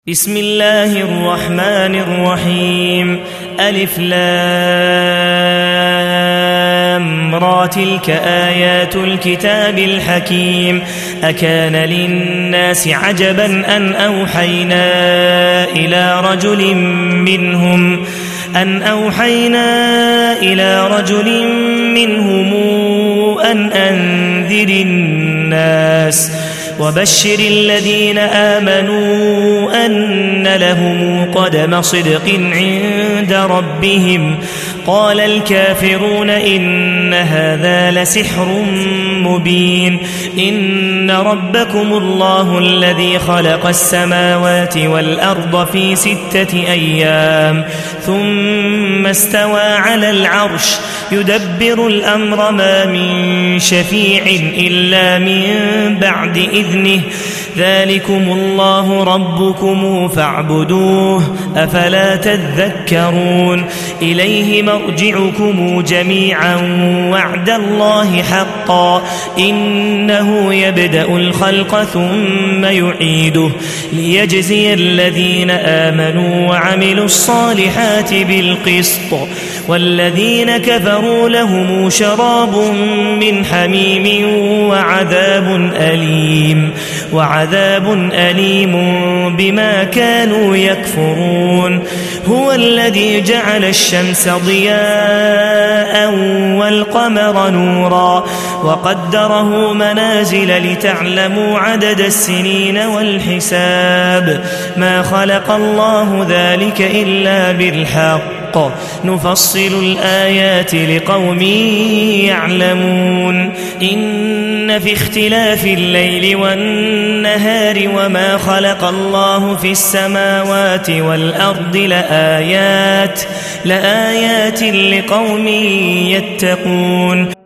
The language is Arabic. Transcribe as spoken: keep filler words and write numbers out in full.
بسم الله الرحمن الرحيم ألف لام را تلك آيات الكتاب الحكيم أكان للناس عجبا أن أوحينا إلى رجل منهم أن أوحينا إلى رجل منهم أن أنذر الناس وبشر الذين آمنوا أن لهم قدم صدق عند ربهم قال الكافرون إن هذا لسحر مبين إن ربكم الله الذي خلق السماوات والأرض في ستة أيام ثم استوى على العرش يدبر الأمر ما من شفيع إلا من بعد إذنه ذلكم الله ربكم فاعبدوه أفلا تذكرون إليه مرجعكم جميعا وعد الله حقا إنه يبدأ الخلق ثم يعيده ليجزي الذين آمنوا وعملوا الصالحات بالقسط والذين كفروا لهم شراب من حميم وعذاب أليم وعذاب أليم بما كانوا يكفرون هو الذي جعل الشمس ضياء والقمر نورا وقدره منازل لتعلموا عدد السنين والحساب ما خلق الله ذلك إلا بالحق نفصل الآيات لقوم يعلمون إن في اختلاف الليل والنهار وما خلق الله في السماوات والأرض لآيات لآيات لقوم يتقون